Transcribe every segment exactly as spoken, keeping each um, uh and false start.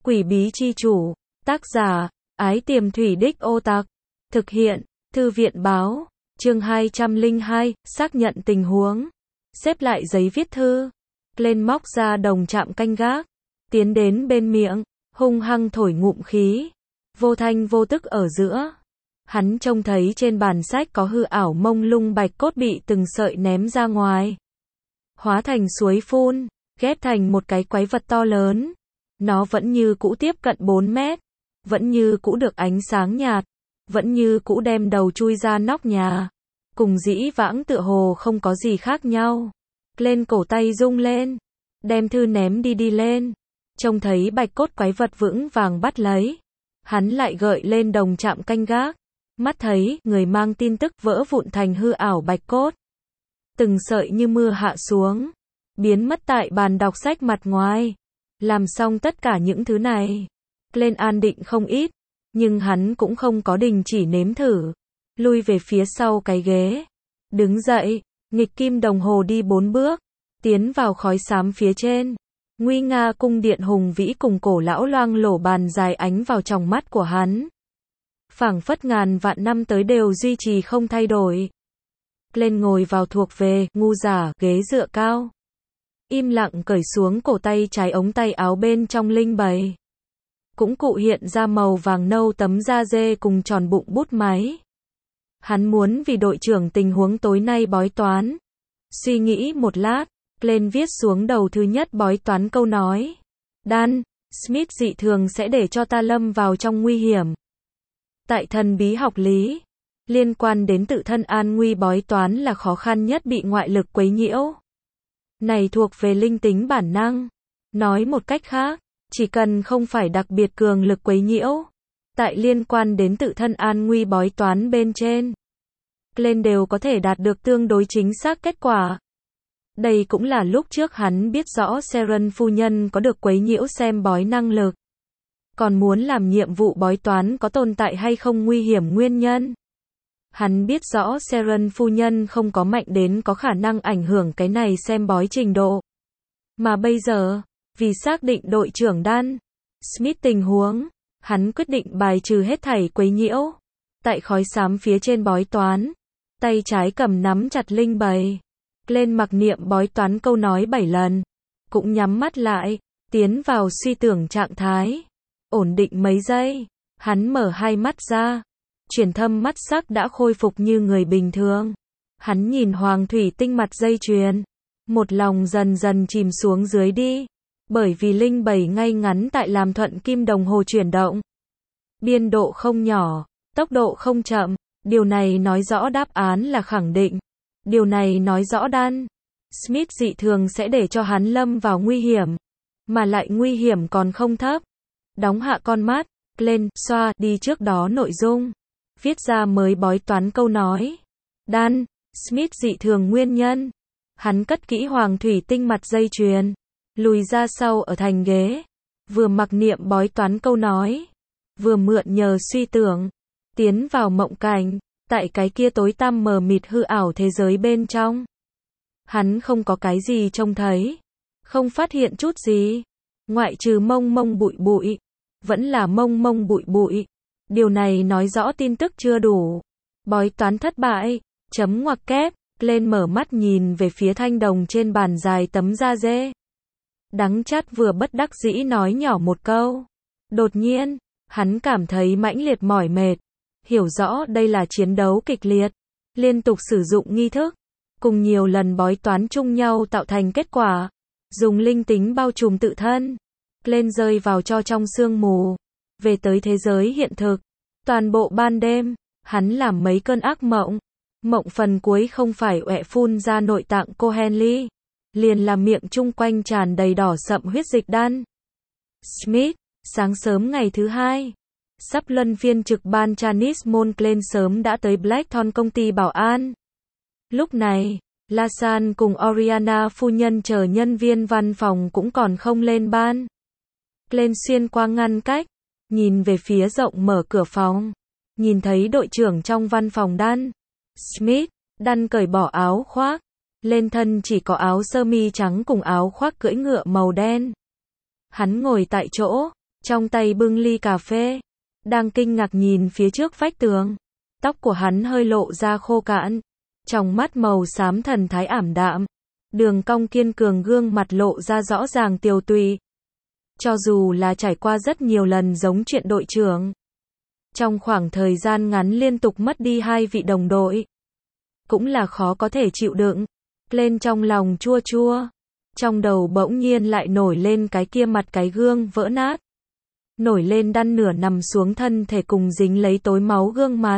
Quỷ bí chi chủ, tác giả, Ái Tiềm Thủy Đích Ô Tặc, thực hiện, Thư viện báo, chương hai trăm lẻ hai, xác nhận tình huống, xếp lại giấy viết thư, lên móc ra đồng chạm canh gác, tiến đến bên miệng, hung hăng thổi ngụm khí, vô thanh vô tức ở giữa. Hắn trông thấy trên bàn sách có hư ảo mông lung bạch cốt bị từng sợi ném ra ngoài, hóa thành suối phun, ghép thành một cái quái vật to lớn. Nó vẫn như cũ tiếp cận bốn mét, vẫn như cũ được ánh sáng nhạt, vẫn như cũ đem đầu chui ra nóc nhà, cùng dĩ vãng tựa hồ không có gì khác nhau. Lên cổ tay rung lên, đem thư ném đi đi lên, trông thấy bạch cốt quái vật vững vàng bắt lấy. Hắn lại gợi lên đồng chạm canh gác, mắt thấy người mang tin tức vỡ vụn thành hư ảo bạch cốt. Từng sợi như mưa hạ xuống, biến mất tại bàn đọc sách mặt ngoài. Làm xong tất cả những thứ này, lên an định không ít, nhưng hắn cũng không có đình chỉ nếm thử, lui về phía sau cái ghế, đứng dậy, nghịch kim đồng hồ đi bốn bước, tiến vào khói xám phía trên. Nguy nga cung điện hùng vĩ cùng cổ lão loang lổ bàn dài ánh vào trong mắt của hắn, phảng phất ngàn vạn năm tới đều duy trì không thay đổi. Lên ngồi vào thuộc về ngu giả ghế dựa cao, im lặng cởi xuống cổ tay trái ống tay áo bên trong linh bày, cũng cụ hiện ra màu vàng nâu tấm da dê cùng tròn bụng bút máy. Hắn muốn vì đội trưởng tình huống tối nay bói toán. Suy nghĩ một lát, lên viết xuống đầu thứ nhất bói toán câu nói: Dan Smith dị thường sẽ để cho ta lâm vào trong nguy hiểm. Tại thần bí học lý, liên quan đến tự thân an nguy bói toán là khó khăn nhất bị ngoại lực quấy nhiễu. Này thuộc về linh tính bản năng. Nói một cách khác, chỉ cần không phải đặc biệt cường lực quấy nhiễu, tại liên quan đến tự thân an nguy bói toán bên trên, lên đều có thể đạt được tương đối chính xác kết quả. Đây cũng là lúc trước hắn biết rõ Sharon phu nhân có được quấy nhiễu xem bói năng lực, còn muốn làm nhiệm vụ bói toán có tồn tại hay không nguy hiểm nguyên nhân. Hắn biết rõ Sharon phu nhân không có mạnh đến có khả năng ảnh hưởng cái này xem bói trình độ. Mà bây giờ, vì xác định đội trưởng Dan Smith tình huống, hắn quyết định bài trừ hết thảy quấy nhiễu. Tại khói xám phía trên bói toán, tay trái cầm nắm chặt linh bày, lên mặc niệm bói toán câu nói bảy lần, cũng nhắm mắt lại, tiến vào suy tưởng trạng thái. Ổn định mấy giây, hắn mở hai mắt ra. Chuyển thâm mắt sắc đã khôi phục như người bình thường. Hắn nhìn hoàng thủy tinh mặt dây chuyền, một lòng dần dần chìm xuống dưới đi, bởi vì linh bày ngay ngắn tại làm thuận kim đồng hồ chuyển động. Biên độ không nhỏ, tốc độ không chậm, điều này nói rõ đáp án là khẳng định. Điều này nói rõ Dan Smith dị thường sẽ để cho hắn lâm vào nguy hiểm, mà lại nguy hiểm còn không thấp. Đóng hạ con mắt, lên, xoa đi trước đó nội dung, viết ra mới bói toán câu nói: Dan Smith dị thường nguyên nhân. Hắn cất kỹ hoàng thủy tinh mặt dây chuyền, lùi ra sau ở thành ghế, vừa mặc niệm bói toán câu nói, vừa mượn nhờ suy tưởng, tiến vào mộng cảnh, tại cái kia tối tăm mờ mịt hư ảo thế giới bên trong. Hắn không có cái gì trông thấy, không phát hiện chút gì, ngoại trừ mông mông bụi bụi, vẫn là mông mông bụi bụi. Điều này nói rõ tin tức chưa đủ. Bói toán thất bại, chấm ngoặc kép, lên mở mắt nhìn về phía thanh đồng trên bàn dài tấm da dê. Đắng chát vừa bất đắc dĩ nói nhỏ một câu. Đột nhiên, hắn cảm thấy mãnh liệt mỏi mệt, hiểu rõ đây là chiến đấu kịch liệt, liên tục sử dụng nghi thức, cùng nhiều lần bói toán chung nhau tạo thành kết quả, dùng linh tính bao trùm tự thân, lên rơi vào cho trong sương mù, về tới thế giới hiện thực. Toàn bộ ban đêm, hắn làm mấy cơn ác mộng. Mộng phần cuối không phải ọe phun ra nội tạng cô Henley, liền là miệng chung quanh tràn đầy đỏ sậm huyết dịch Dan Smith. Sáng sớm ngày thứ hai, sắp luân phiên trực ban Janice Monclair sớm đã tới Blackthorn công ty bảo an. Lúc này, Lasan cùng Oriana phu nhân chờ nhân viên văn phòng cũng còn không lên ban. Lên xuyên qua ngăn cách, nhìn về phía rộng mở cửa phòng, nhìn thấy đội trưởng trong văn phòng Dan Smith. Dan cởi bỏ áo khoác, lên thân chỉ có áo sơ mi trắng cùng áo khoác cưỡi ngựa màu đen. Hắn ngồi tại chỗ, trong tay bưng ly cà phê, đang kinh ngạc nhìn phía trước vách tường. Tóc của hắn hơi lộ ra khô cạn, trong mắt màu xám thần thái ảm đạm, đường cong kiên cường, gương mặt lộ ra rõ ràng tiều tụy. Cho dù là trải qua rất nhiều lần giống chuyện đội trưởng, trong khoảng thời gian ngắn liên tục mất đi hai vị đồng đội, cũng là khó có thể chịu đựng. Lên trong lòng chua chua, trong đầu bỗng nhiên lại nổi lên cái kia mặt cái gương vỡ nát, nổi lên đăn nửa nằm xuống thân thể cùng dính lấy tối máu gương mặt.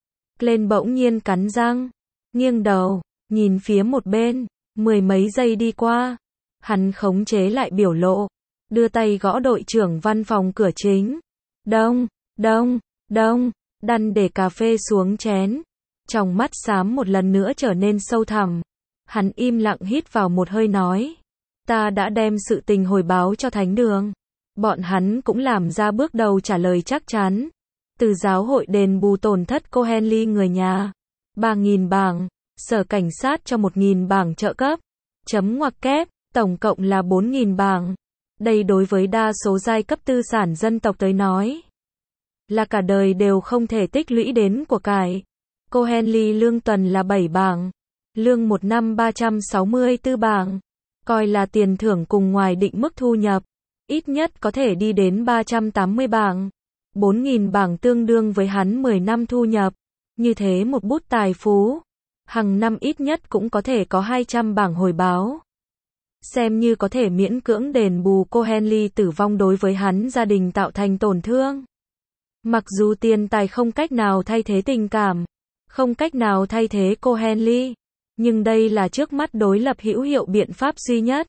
Lên bỗng nhiên cắn răng, nghiêng đầu, nhìn phía một bên. Mười mấy giây đi qua, hắn khống chế lại biểu lộ, đưa tay gõ đội trưởng văn phòng cửa chính. Đông, đông, đông, đăn để cà phê xuống chén. Trong mắt xám một lần nữa trở nên sâu thẳm. Hắn im lặng hít vào một hơi nói. Ta đã đem sự tình hồi báo cho thánh đường. Bọn hắn cũng làm ra bước đầu trả lời chắc chắn. Từ giáo hội đền bù tổn thất cô Henley người nhà. ba nghìn bảng. Sở cảnh sát cho một nghìn bảng trợ cấp. Chấm ngoặc kép. Tổng cộng là bốn nghìn bảng. Đây đối với đa số giai cấp tư sản dân tộc tới nói, là cả đời đều không thể tích lũy đến của cải. Cô Henley lương tuần là bảy bảng. Lương một năm ba trăm sáu mươi tư bảng. Coi là tiền thưởng cùng ngoài định mức thu nhập. Ít nhất có thể đi đến ba trăm tám mươi bảng. bốn nghìn bảng tương đương với hắn mười năm thu nhập. Như thế một bút tài phú, hàng năm ít nhất cũng có thể có hai trăm bảng hồi báo. Xem như có thể miễn cưỡng đền bù cô Henley tử vong đối với hắn gia đình tạo thành tổn thương. Mặc dù tiền tài không cách nào thay thế tình cảm, không cách nào thay thế cô Henley, nhưng đây là trước mắt đối lập hữu hiệu biện pháp duy nhất.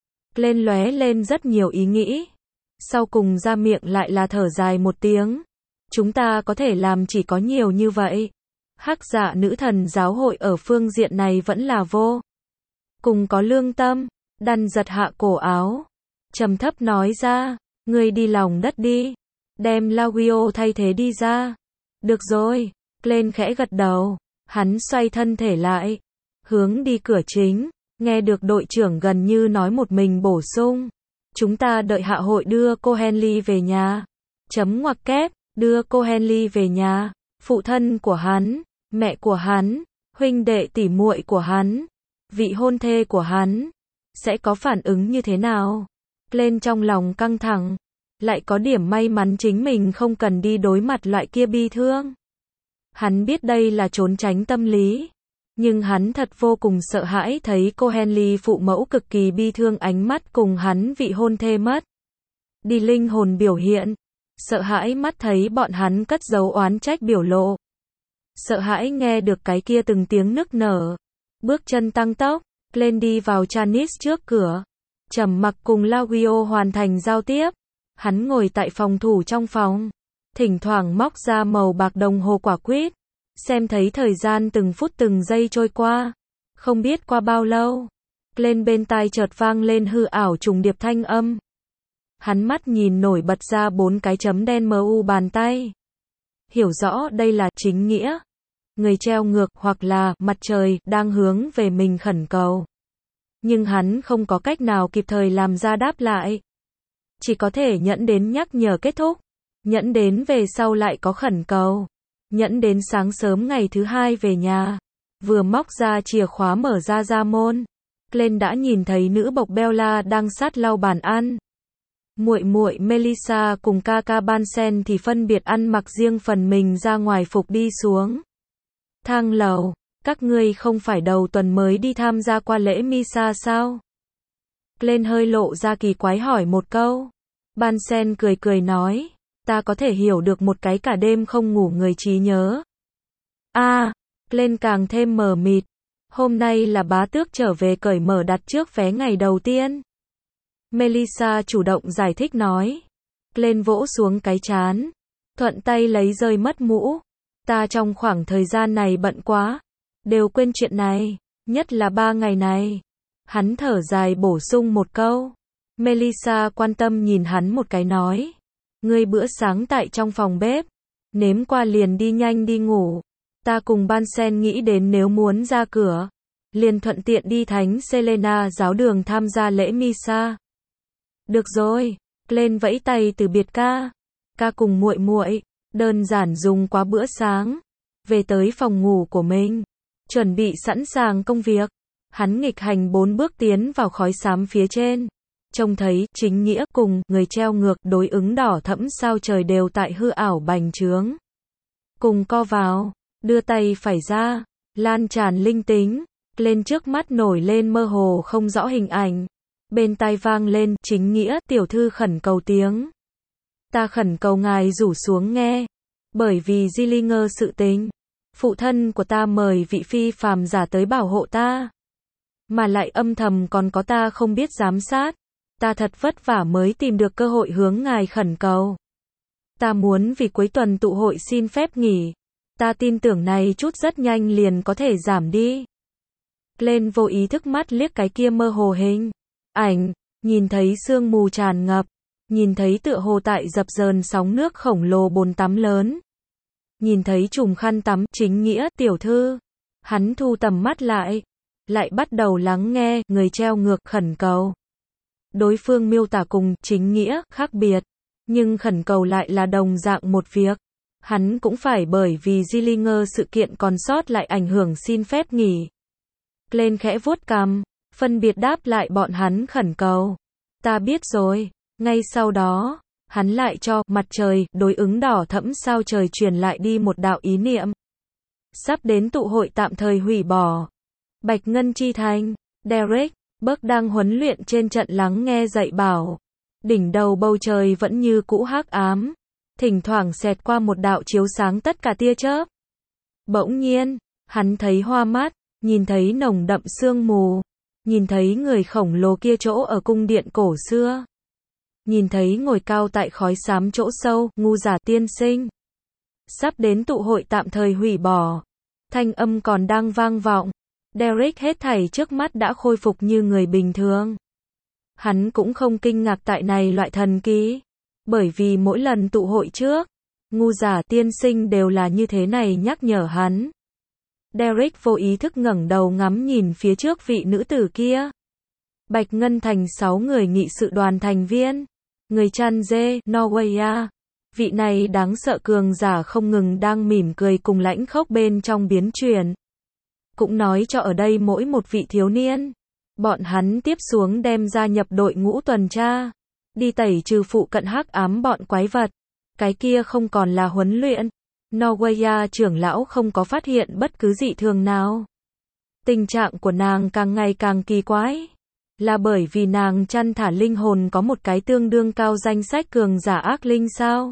Lên lóe lên rất nhiều ý nghĩ. Sau cùng ra miệng lại là thở dài một tiếng. Chúng ta có thể làm chỉ có nhiều như vậy. Hắc Dạ nữ thần giáo hội ở phương diện này vẫn là vô cùng có lương tâm. Đăn giật hạ cổ áo, trầm thấp nói ra, ngươi đi lòng đất đi, đem Lawio thay thế đi ra. Được rồi, lên khẽ gật đầu, hắn xoay thân thể lại, hướng đi cửa chính, nghe được đội trưởng gần như nói một mình bổ sung. Chúng ta đợi hạ hội đưa cô Henley về nhà. Chấm ngoặc kép, đưa cô Henley về nhà. Phụ thân của hắn, mẹ của hắn, huynh đệ tỷ muội của hắn, vị hôn thê của hắn, sẽ có phản ứng như thế nào? Lên trong lòng căng thẳng, lại có điểm may mắn chính mình không cần đi đối mặt loại kia bi thương. Hắn biết đây là trốn tránh tâm lý, nhưng hắn thật vô cùng sợ hãi thấy cô Henley phụ mẫu cực kỳ bi thương ánh mắt cùng hắn vị hôn thê mất đi linh hồn biểu hiện, sợ hãi mắt thấy bọn hắn cất giấu oán trách biểu lộ, sợ hãi nghe được cái kia từng tiếng nức nở. Bước chân tăng tốc, lên đi vào Janice trước cửa, trầm mặc cùng Lawio hoàn thành giao tiếp. Hắn ngồi tại phòng thủ trong phòng, thỉnh thoảng móc ra màu bạc đồng hồ quả quýt, xem thấy thời gian từng phút từng giây trôi qua, không biết qua bao lâu. Lên bên tai chợt vang lên hư ảo trùng điệp thanh âm. Hắn mắt nhìn nổi bật ra bốn cái chấm đen mu bàn tay, hiểu rõ đây là chính nghĩa, người treo ngược hoặc là mặt trời đang hướng về mình khẩn cầu. Nhưng hắn không có cách nào kịp thời làm ra đáp lại, chỉ có thể nhẫn đến nhắc nhở kết thúc, nhẫn đến về sau lại có khẩn cầu, nhẫn đến sáng sớm ngày thứ hai về nhà, vừa móc ra chìa khóa mở ra ra môn, lên đã nhìn thấy nữ bộc Bella đang sát lau bàn ăn. Muội muội Melissa cùng ca ca Bansen thì phân biệt ăn mặc riêng phần mình ra ngoài phục đi xuống thang lầu. Các ngươi không phải đầu tuần mới đi tham gia qua lễ Misa sao? Lên hơi lộ ra kỳ quái hỏi một câu. Bansen cười cười nói, ta có thể hiểu được một cái cả đêm không ngủ người trí nhớ. A, à, lên càng thêm mờ mịt. Hôm nay là bá tước trở về cởi mở đặt trước vé ngày đầu tiên. Melissa chủ động giải thích nói. Lên vỗ xuống cái trán, thuận tay lấy rơi mất mũ. Ta trong khoảng thời gian này bận quá, đều quên chuyện này, nhất là ba ngày này. Hắn thở dài bổ sung một câu. Melissa quan tâm nhìn hắn một cái nói, ngươi bữa sáng tại trong phòng bếp, nếm qua liền đi nhanh đi ngủ. Ta cùng Bansen nghĩ đến nếu muốn ra cửa, liền thuận tiện đi thánh Selena giáo đường tham gia lễ Misa. Được rồi, Lên vẫy tay từ biệt ca. Ca cùng muội muội, đơn giản dùng qua bữa sáng, về tới phòng ngủ của mình, chuẩn bị sẵn sàng công việc. Hắn nghịch hành bốn bước tiến vào khói xám phía trên, trông thấy chính nghĩa cùng người treo ngược đối ứng đỏ thẫm sao trời đều tại hư ảo bành trướng. Cùng co vào, đưa tay phải ra, lan tràn linh tính, lên trước mắt nổi lên mơ hồ không rõ hình ảnh. Bên tai vang lên chính nghĩa tiểu thư khẩn cầu tiếng. Ta khẩn cầu ngài rủ xuống nghe, bởi vì Zillinger sự tình, phụ thân của ta mời vị phi phàm giả tới bảo hộ ta, mà lại âm thầm còn có ta không biết giám sát. Ta thật vất vả mới tìm được cơ hội hướng ngài khẩn cầu. Ta muốn vì cuối tuần tụ hội xin phép nghỉ. Ta tin tưởng này chút rất nhanh liền có thể giảm đi. Lên vô ý thức mắt liếc cái kia mơ hồ hình ảnh, nhìn thấy sương mù tràn ngập, nhìn thấy tựa hồ tại dập dờn sóng nước khổng lồ bồn tắm lớn, nhìn thấy chùm khăn tắm chính nghĩa tiểu thư. Hắn thu tầm mắt lại, lại bắt đầu lắng nghe người treo ngược khẩn cầu. Đối phương miêu tả cùng chính nghĩa khác biệt, nhưng khẩn cầu lại là đồng dạng một việc. Hắn cũng phải bởi vì Zillinger sự kiện còn sót lại ảnh hưởng xin phép nghỉ. Lên khẽ vuốt cằm, phân biệt đáp lại bọn hắn khẩn cầu. Ta biết rồi. Ngay sau đó, hắn lại cho mặt trời đối ứng đỏ thẫm sao trời truyền lại đi một đạo ý niệm. Sắp đến tụ hội tạm thời hủy bỏ. Bạch Ngân Chi Thành, Derek Burke đang huấn luyện trên trận lắng nghe dạy bảo. Đỉnh đầu bầu trời vẫn như cũ hắc ám, thỉnh thoảng xẹt qua một đạo chiếu sáng tất cả tia chớp. Bỗng nhiên, hắn thấy hoa mắt, nhìn thấy nồng đậm sương mù, nhìn thấy người khổng lồ kia chỗ ở cung điện cổ xưa, nhìn thấy ngồi cao tại khói xám chỗ sâu, ngu giả tiên sinh. Sắp đến tụ hội tạm thời hủy bỏ. Thanh âm còn đang vang vọng. Derek hết thảy trước mắt đã khôi phục như người bình thường. Hắn cũng không kinh ngạc tại này loại thần kỳ, bởi vì mỗi lần tụ hội trước, ngu giả tiên sinh đều là như thế này nhắc nhở hắn. Derek vô ý thức ngẩng đầu ngắm nhìn phía trước vị nữ tử kia. Bạch Ngân Thành sáu người nghị sự đoàn thành viên, người chăn dê, Norway. Vị này đáng sợ cường giả không ngừng đang mỉm cười cùng lãnh khốc bên trong biến chuyển. Cũng nói cho ở đây mỗi một vị thiếu niên, bọn hắn tiếp xuống đem gia nhập đội ngũ tuần tra, đi tẩy trừ phụ cận hắc ám bọn quái vật. Cái kia không còn là huấn luyện. Norway trưởng lão không có phát hiện bất cứ dị thường nào. Tình trạng của nàng càng ngày càng kỳ quái. Là bởi vì nàng chăn thả linh hồn có một cái tương đương cao danh sách cường giả ác linh sao?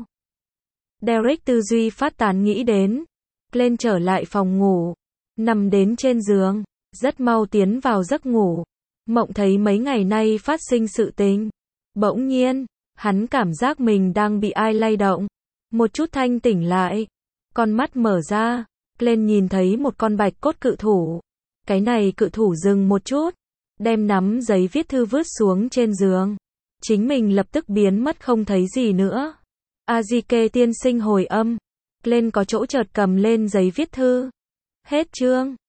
Derek tư duy phát tán nghĩ đến. Lên trở lại phòng ngủ, nằm đến trên giường, rất mau tiến vào giấc ngủ. Mộng thấy mấy ngày nay phát sinh sự tình. Bỗng nhiên, hắn cảm giác mình đang bị ai lay động. Một chút thanh tỉnh lại, con mắt mở ra, lên nhìn thấy một con bạch cốt cự thủ. Cái này cự thủ dừng một chút, đem nắm giấy viết thư vứt xuống trên giường. Chính mình lập tức biến mất không thấy gì nữa. Azike tiên sinh hồi âm. Lên có chỗ chợt cầm lên giấy viết thư. Hết chương.